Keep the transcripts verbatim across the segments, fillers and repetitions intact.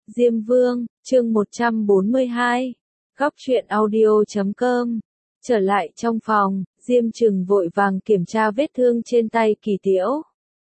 Diêm Vương, chương một trăm bốn mươi hai. Góc truyện audio chấm com. Trở lại trong phòng, Diêm Trừng vội vàng kiểm tra vết thương trên tay Kỳ Tiễu.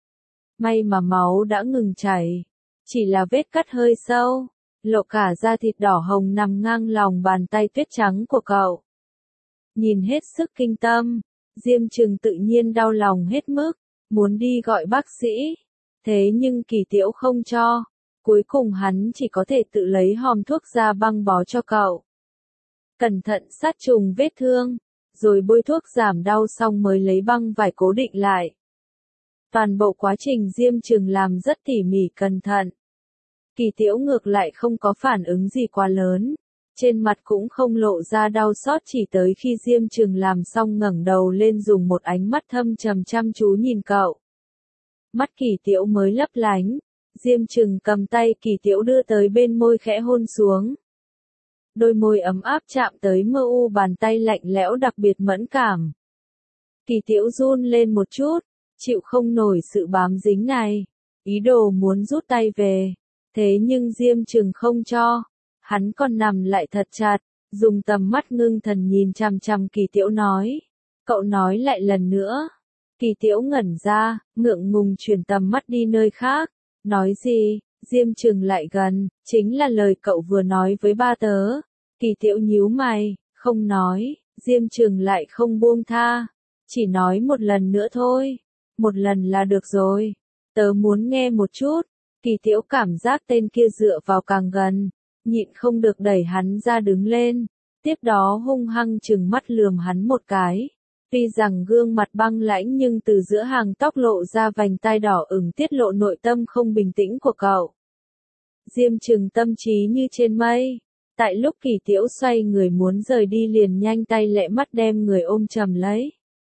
May mà máu đã ngừng chảy, chỉ là vết cắt hơi sâu, lộ cả da thịt đỏ hồng nằm ngang lòng bàn tay tuyết trắng của cậu. Nhìn hết sức kinh tâm, Diêm Trừng tự nhiên đau lòng hết mức, muốn đi gọi bác sĩ, thế nhưng Kỳ Tiễu không cho. Cuối cùng hắn chỉ có thể tự lấy hòm thuốc ra băng bó cho cậu. Cẩn thận sát trùng vết thương, rồi bôi thuốc giảm đau xong mới lấy băng vải cố định lại. Toàn bộ quá trình Diêm Trừng làm rất tỉ mỉ cẩn thận. Kỳ Tiễu ngược lại không có phản ứng gì quá lớn, trên mặt cũng không lộ ra đau xót, chỉ tới khi Diêm Trừng làm xong ngẩng đầu lên dùng một ánh mắt thâm trầm chăm chú nhìn cậu. Mắt Kỳ Tiễu mới lấp lánh. Diêm Trừng cầm tay Kỳ Tiễu đưa tới bên môi khẽ hôn xuống. Đôi môi ấm áp chạm tới mơ u bàn tay lạnh lẽo đặc biệt mẫn cảm. Kỳ Tiễu run lên một chút, chịu không nổi sự bám dính này, ý đồ muốn rút tay về. Thế nhưng Diêm Trừng không cho, hắn còn nằm lại thật chặt, dùng tầm mắt ngưng thần nhìn chằm chằm Kỳ Tiễu nói. Cậu nói lại lần nữa. Kỳ Tiễu ngẩn ra, ngượng ngùng chuyển tầm mắt đi nơi khác. Nói gì? Diêm Trừng lại gần, chính là lời cậu vừa nói với ba tớ. Kỳ Tiễu nhíu mày, không nói, Diêm Trừng lại không buông tha. Chỉ nói một lần nữa thôi, một lần là được rồi. Tớ muốn nghe một chút. Kỳ Tiễu cảm giác tên kia dựa vào càng gần, nhịn không được đẩy hắn ra đứng lên. Tiếp đó hung hăng trừng mắt lườm hắn một cái. Tuy rằng gương mặt băng lãnh nhưng từ giữa hàng tóc lộ ra vành tai đỏ ửng tiết lộ nội tâm không bình tĩnh của cậu. Diêm Trừng tâm trí như trên mây. Tại lúc Kỳ Tiễu xoay người muốn rời đi liền nhanh tay lẹ mắt đem người ôm chầm lấy.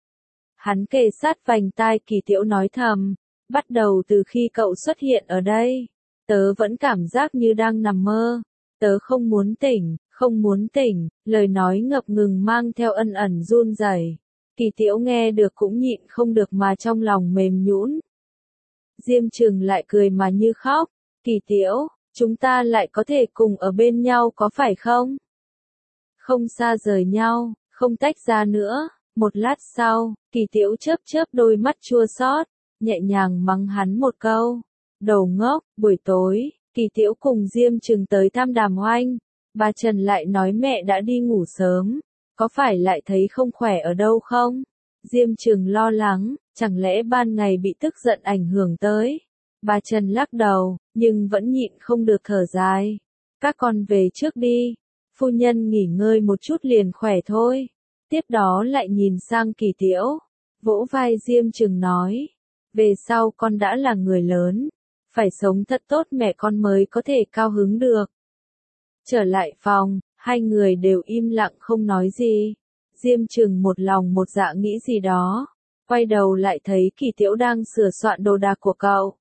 Hắn kề sát vành tai Kỳ Tiễu nói thầm, bắt đầu từ khi cậu xuất hiện ở đây, tớ vẫn cảm giác như đang nằm mơ. Tớ không muốn tỉnh, không muốn tỉnh, lời nói ngập ngừng mang theo ân ẩn run rẩy. Kỳ Tiễu nghe được cũng nhịn không được mà trong lòng mềm nhũn. Diêm Trừng lại cười mà như khóc. Kỳ Tiễu, chúng ta lại có thể cùng ở bên nhau có phải không? Không xa rời nhau, không tách ra nữa. Một lát sau, Kỳ Tiễu chớp chớp đôi mắt chua xót, nhẹ nhàng mắng hắn một câu. Đồ ngốc. Buổi tối, Kỳ Tiễu cùng Diêm Trừng tới thăm Đàm Hoanh. Bà Trần lại nói mẹ đã đi ngủ sớm. Có phải lại thấy không khỏe ở đâu không? Diêm Trừng lo lắng, chẳng lẽ ban ngày bị tức giận ảnh hưởng tới? Bà Trần lắc đầu, nhưng vẫn nhịn không được thở dài. Các con về trước đi, phu nhân nghỉ ngơi một chút liền khỏe thôi. Tiếp đó lại nhìn sang Kỳ Tiễu, vỗ vai Diêm Trừng nói. Về sau con đã là người lớn, phải sống thật tốt mẹ con mới có thể cao hứng được. Trở lại phòng. Hai người đều im lặng không nói gì. Diêm Trừng một lòng một dạ nghĩ gì đó. Quay đầu lại thấy Kỳ Tiễu đang sửa soạn đồ đạc của cậu.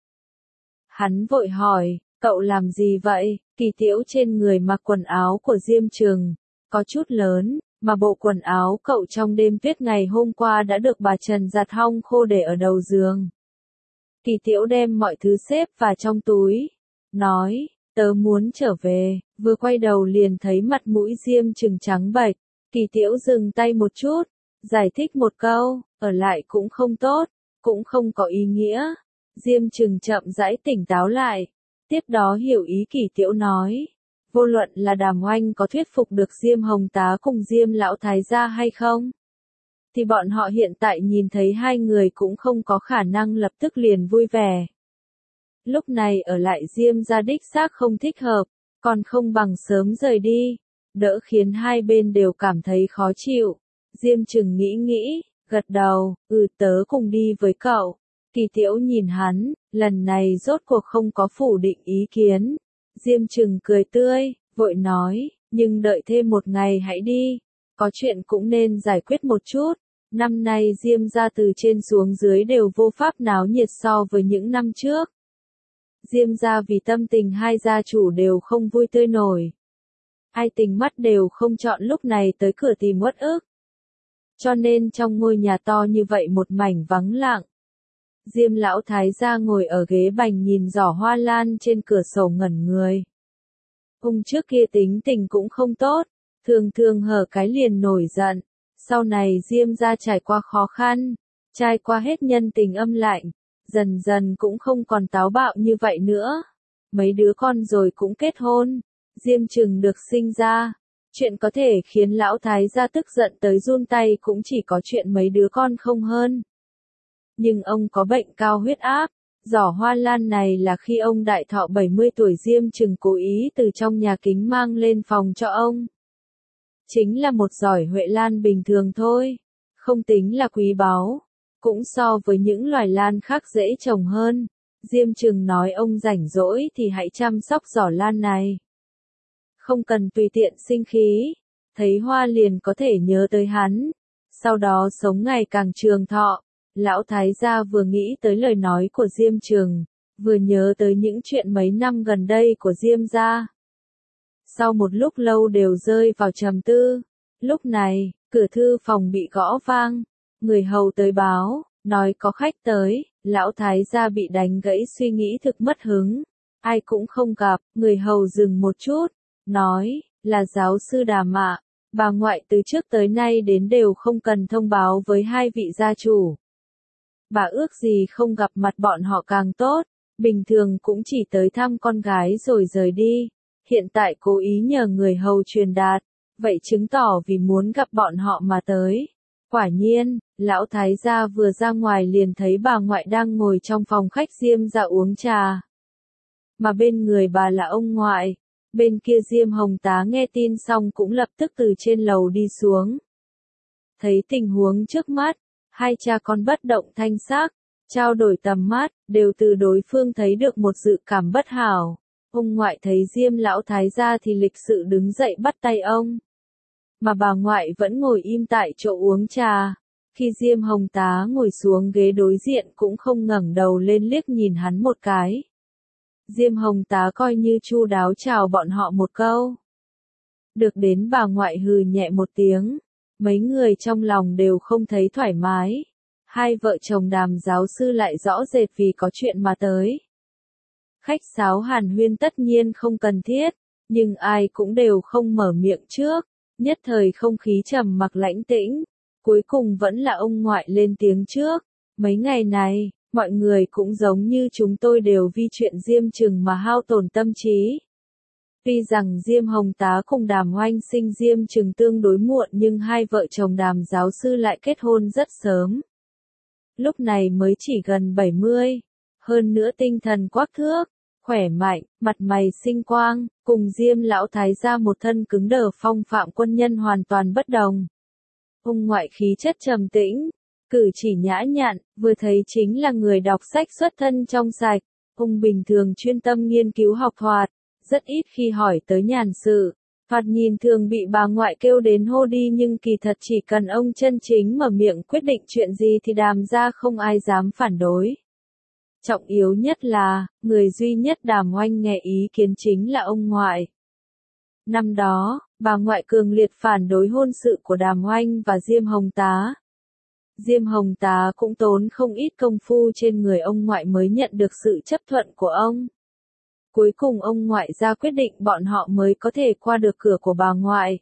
Hắn vội hỏi, cậu làm gì vậy? Kỳ Tiễu trên người mặc quần áo của Diêm Trừng, có chút lớn, mà bộ quần áo cậu trong đêm tuyết ngày hôm qua đã được bà Trần giặt hong khô để ở đầu giường. Kỳ Tiễu đem mọi thứ xếp vào trong túi, nói. Tớ muốn trở về, vừa quay đầu liền thấy mặt mũi Diêm Trừng trắng bệch. Kỳ Tiễu dừng tay một chút, giải thích một câu, ở lại cũng không tốt, cũng không có ý nghĩa. Diêm Trừng chậm rãi tỉnh táo lại, tiếp đó hiểu ý Kỳ Tiễu nói. Vô luận là Đàm Hoanh có thuyết phục được Diêm Hồng Tá cùng Diêm Lão Thái gia hay không, thì bọn họ hiện tại nhìn thấy hai người cũng không có khả năng lập tức liền vui vẻ. Lúc này ở lại Diêm gia đích xác không thích hợp, còn không bằng sớm rời đi, đỡ khiến hai bên đều cảm thấy khó chịu. Diêm Trừng nghĩ nghĩ, gật đầu, ừ tớ cùng đi với cậu. Kỳ Tiễu nhìn hắn, lần này rốt cuộc không có phủ định ý kiến. Diêm Trừng cười tươi, vội nói, nhưng đợi thêm một ngày hãy đi, có chuyện cũng nên giải quyết một chút. Năm nay Diêm gia từ trên xuống dưới đều vô pháp náo nhiệt so với những năm trước. Diêm gia vì tâm tình hai gia chủ đều không vui tươi nổi. Ai tình mắt đều không chọn lúc này tới cửa tìm uất ức. Cho nên trong ngôi nhà to như vậy một mảnh vắng lặng. Diêm Lão Thái gia ngồi ở ghế bành nhìn giỏ hoa lan trên cửa sổ ngẩn người. Ông trước kia tính tình cũng không tốt, thường thường hở cái liền nổi giận. Sau này Diêm gia trải qua khó khăn, trải qua hết nhân tình âm lạnh, dần dần cũng không còn táo bạo như vậy nữa. Mấy đứa con rồi cũng kết hôn, Diêm Trừng được sinh ra. Chuyện có thể khiến lão thái gia tức giận tới run tay cũng chỉ có chuyện mấy đứa con không hơn. Nhưng ông có bệnh cao huyết áp, giỏ hoa lan này là khi ông đại thọ bảy mươi tuổi Diêm Trừng cố ý từ trong nhà kính mang lên phòng cho ông. Chính là một giỏi huệ lan bình thường thôi, không tính là quý báu, cũng so với những loài lan khác dễ trồng hơn. Diêm Trừng nói ông rảnh rỗi thì hãy chăm sóc giỏ lan này. Không cần tùy tiện sinh khí, thấy hoa liền có thể nhớ tới hắn, sau đó sống ngày càng trường thọ. Lão thái gia vừa nghĩ tới lời nói của Diêm Trừng, vừa nhớ tới những chuyện mấy năm gần đây của Diêm gia. Sau một lúc lâu đều rơi vào trầm tư, lúc này, cửa thư phòng bị gõ vang, người hầu tới báo, nói có khách tới, lão thái gia bị đánh gãy suy nghĩ thực mất hứng, ai cũng không gặp, người hầu dừng một chút, nói, là giáo sư Đà Mạ, bà ngoại từ trước tới nay đến đều không cần thông báo với hai vị gia chủ. Bà ước gì không gặp mặt bọn họ càng tốt, bình thường cũng chỉ tới thăm con gái rồi rời đi, hiện tại cố ý nhờ người hầu truyền đạt, vậy chứng tỏ vì muốn gặp bọn họ mà tới. Quả nhiên, lão thái gia vừa ra ngoài liền thấy bà ngoại đang ngồi trong phòng khách Diêm gia uống trà. Mà bên người bà là ông ngoại, bên kia Diêm Hồng Tá nghe tin xong cũng lập tức từ trên lầu đi xuống. Thấy tình huống trước mắt, hai cha con bất động thanh sắc, trao đổi tầm mắt, đều từ đối phương thấy được một dự cảm bất hảo. Ông ngoại thấy Diêm lão thái gia thì lịch sự đứng dậy bắt tay ông. Mà bà ngoại vẫn ngồi im tại chỗ uống trà. Khi Diêm Hồng Tá ngồi xuống ghế đối diện cũng không ngẩng đầu lên liếc nhìn hắn một cái. Diêm Hồng Tá coi như chu đáo chào bọn họ một câu. Được đến bà ngoại hừ nhẹ một tiếng. Mấy người trong lòng đều không thấy thoải mái. Hai vợ chồng Đàm giáo sư lại rõ rệt vì có chuyện mà tới. Khách sáo hàn huyên tất nhiên không cần thiết, nhưng ai cũng đều không mở miệng trước, nhất thời không khí trầm mặc lãnh tĩnh, cuối cùng vẫn là ông ngoại lên tiếng trước. Mấy ngày này, mọi người cũng giống như chúng tôi đều vì chuyện Diêm Trừng mà hao tổn tâm trí. Tuy rằng Diêm Hồng Tá cùng Đàm Oanh sinh Diêm Trừng tương đối muộn nhưng hai vợ chồng Đàm giáo sư lại kết hôn rất sớm. Lúc này mới chỉ gần bảy mươi, hơn nữa tinh thần quắc thước, khỏe mạnh, mặt mày sinh quang, cùng Diêm lão thái gia một thân cứng đờ phong phạm quân nhân hoàn toàn bất đồng. Ông ngoại khí chất trầm tĩnh, cử chỉ nhã nhặn, vừa thấy chính là người đọc sách xuất thân trong sạch. Ông bình thường chuyên tâm nghiên cứu học thuật, rất ít khi hỏi tới nhàn sự. Thoạt nhìn thường bị bà ngoại kêu đến hô đi nhưng kỳ thật chỉ cần ông chân chính mở miệng quyết định chuyện gì thì Đàm gia không ai dám phản đối. Trọng yếu nhất là, người duy nhất Đàm Oanh nghe ý kiến chính là ông ngoại. Năm đó, bà ngoại cường liệt phản đối hôn sự của Đàm Oanh và Diêm Hồng Tá. Diêm Hồng Tá cũng tốn không ít công phu trên người ông ngoại mới nhận được sự chấp thuận của ông. Cuối cùng ông ngoại ra quyết định bọn họ mới có thể qua được cửa của bà ngoại.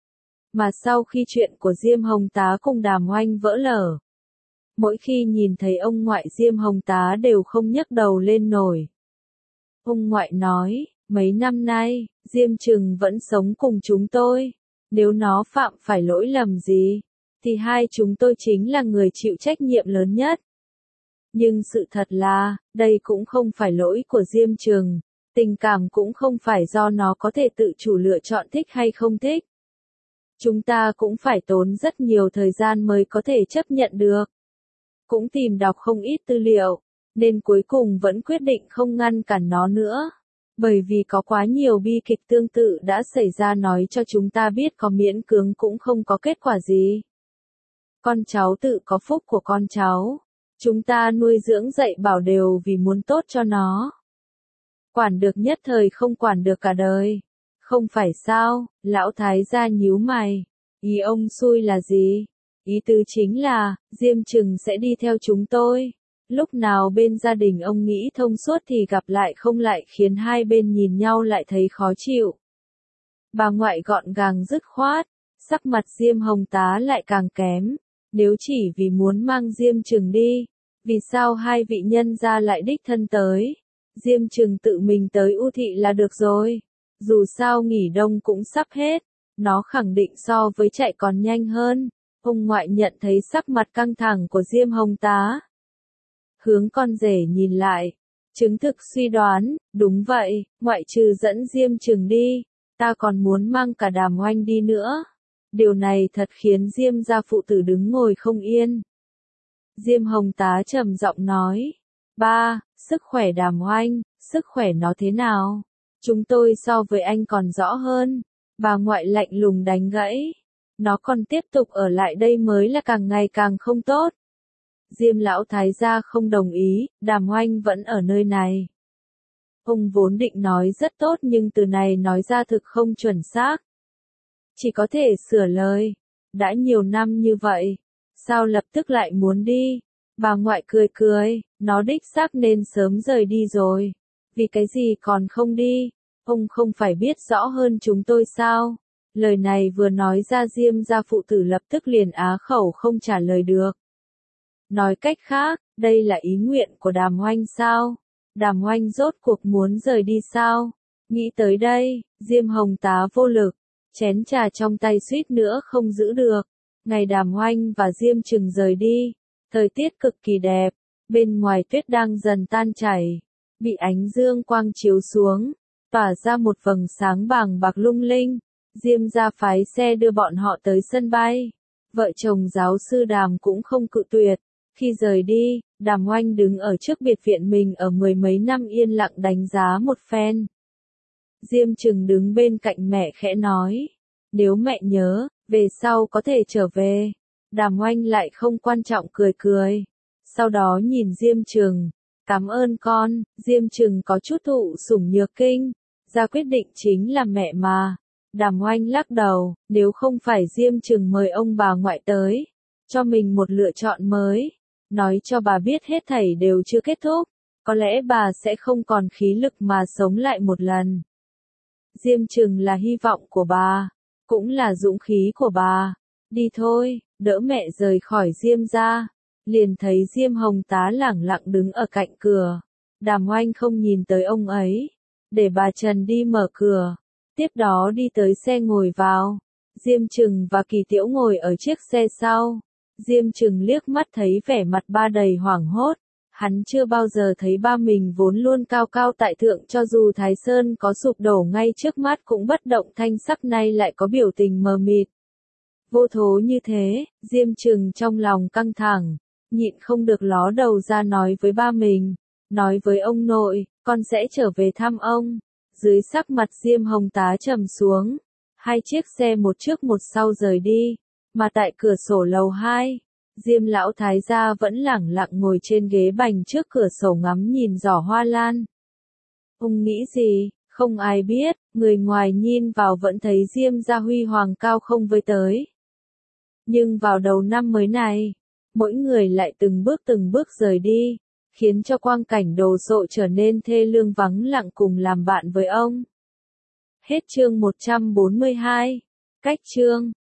Mà sau khi chuyện của Diêm Hồng Tá cùng Đàm Oanh vỡ lở, mỗi khi nhìn thấy ông ngoại Diêm Hồng Tá đều không nhấc đầu lên nổi. Ông ngoại nói, mấy năm nay, Diêm Trừng vẫn sống cùng chúng tôi. Nếu nó phạm phải lỗi lầm gì, thì hai chúng tôi chính là người chịu trách nhiệm lớn nhất. Nhưng sự thật là, đây cũng không phải lỗi của Diêm Trừng. Tình cảm cũng không phải do nó có thể tự chủ lựa chọn thích hay không thích. Chúng ta cũng phải tốn rất nhiều thời gian mới có thể chấp nhận được. Cũng tìm đọc không ít tư liệu, nên cuối cùng vẫn quyết định không ngăn cản nó nữa. Bởi vì có quá nhiều bi kịch tương tự đã xảy ra nói cho chúng ta biết có miễn cưỡng cũng không có kết quả gì. Con cháu tự có phúc của con cháu. Chúng ta nuôi dưỡng dạy bảo đều vì muốn tốt cho nó. Quản được nhất thời không quản được cả đời. Không phải sao, lão thái gia nhíu mày. Ý ông xui là gì? Ý tứ chính là, Diêm Trừng sẽ đi theo chúng tôi. Lúc nào bên gia đình ông nghĩ thông suốt thì gặp lại không lại khiến hai bên nhìn nhau lại thấy khó chịu. Bà ngoại gọn gàng dứt khoát, sắc mặt Diêm Hồng Tá lại càng kém. Nếu chỉ vì muốn mang Diêm Trừng đi, vì sao hai vị nhân gia lại đích thân tới? Diêm Trừng tự mình tới U Thị là được rồi. Dù sao nghỉ đông cũng sắp hết, nó khẳng định so với chạy còn nhanh hơn. Ông ngoại nhận thấy sắc mặt căng thẳng của Diêm Hồng Tá. Hướng con rể nhìn lại, chứng thực suy đoán, đúng vậy, ngoại trừ dẫn Diêm Trừng đi, ta còn muốn mang cả Đàm Oanh đi nữa. Điều này thật khiến Diêm gia phụ tử đứng ngồi không yên. Diêm Hồng Tá trầm giọng nói, ba, sức khỏe Đàm Oanh, sức khỏe nó thế nào? Chúng tôi so với anh còn rõ hơn. Bà ngoại lạnh lùng đánh gãy. Nó còn tiếp tục ở lại đây mới là càng ngày càng không tốt. Diêm lão thái gia không đồng ý, Đàm Oanh vẫn ở nơi này. Ông vốn định nói rất tốt nhưng từ này nói ra thực không chuẩn xác. Chỉ có thể sửa lời. Đã nhiều năm như vậy, sao lập tức lại muốn đi? Bà ngoại cười cười, nó đích xác nên sớm rời đi rồi. Vì cái gì còn không đi? Ông không phải biết rõ hơn chúng tôi sao? Lời này vừa nói ra Diêm gia phụ tử lập tức liền á khẩu không trả lời được. Nói cách khác, đây là ý nguyện của Đàm Oanh sao? Đàm Oanh rốt cuộc muốn rời đi sao? Nghĩ tới đây, Diêm Hồng Tá vô lực, chén trà trong tay suýt nữa không giữ được. Ngày Đàm Oanh và Diêm Trừng rời đi, thời tiết cực kỳ đẹp, bên ngoài tuyết đang dần tan chảy, bị ánh dương quang chiếu xuống, tỏa ra một vầng sáng bàng bạc lung linh. Diêm gia phái xe đưa bọn họ tới sân bay. Vợ chồng giáo sư Đàm cũng không cự tuyệt. Khi rời đi, Đàm Oanh đứng ở trước biệt viện mình ở mười mấy năm yên lặng đánh giá một phen. Diêm Trừng đứng bên cạnh mẹ khẽ nói, nếu mẹ nhớ, về sau có thể trở về. Đàm Oanh lại không quan trọng cười cười. Sau đó nhìn Diêm Trừng, cảm ơn con. Diêm Trừng có chút thụ sủng nhược kinh, ra quyết định chính là mẹ mà. Đàm Oanh lắc đầu, nếu không phải Diêm Trừng mời ông bà ngoại tới, cho mình một lựa chọn mới, nói cho bà biết hết thảy đều chưa kết thúc, có lẽ bà sẽ không còn khí lực mà sống lại một lần. Diêm Trừng là hy vọng của bà, cũng là dũng khí của bà. Đi thôi, đỡ mẹ rời khỏi Diêm gia. Liền thấy Diêm Hồng Tá lẳng lặng đứng ở cạnh cửa. Đàm Oanh không nhìn tới ông ấy, để bà Trần đi mở cửa. Tiếp đó đi tới xe ngồi vào. Diêm Trừng và Kỳ Tiễu ngồi ở chiếc xe sau. Diêm Trừng liếc mắt thấy vẻ mặt ba đầy hoảng hốt. Hắn chưa bao giờ thấy ba mình vốn luôn cao cao tại thượng, cho dù Thái Sơn có sụp đổ ngay trước mắt cũng bất động thanh sắc, nay lại có biểu tình mờ mịt. Vô thố như thế, Diêm Trừng trong lòng căng thẳng, nhịn không được ló đầu ra nói với ba mình, nói với ông nội, con sẽ trở về thăm ông. Dưới sắc mặt Diêm Hồng Tá trầm xuống, hai chiếc xe một trước một sau rời đi, mà tại cửa sổ lầu hai, Diêm lão thái gia vẫn lẳng lặng ngồi trên ghế bành trước cửa sổ ngắm nhìn giỏ hoa lan. Ông nghĩ gì, không ai biết, người ngoài nhìn vào vẫn thấy Diêm gia huy hoàng cao không với tới. Nhưng vào đầu năm mới này, mỗi người lại từng bước từng bước rời đi, khiến cho quang cảnh đồ sộ trở nên thê lương vắng lặng cùng làm bạn với ông. Hết chương một trăm bốn mươi hai. Cách chương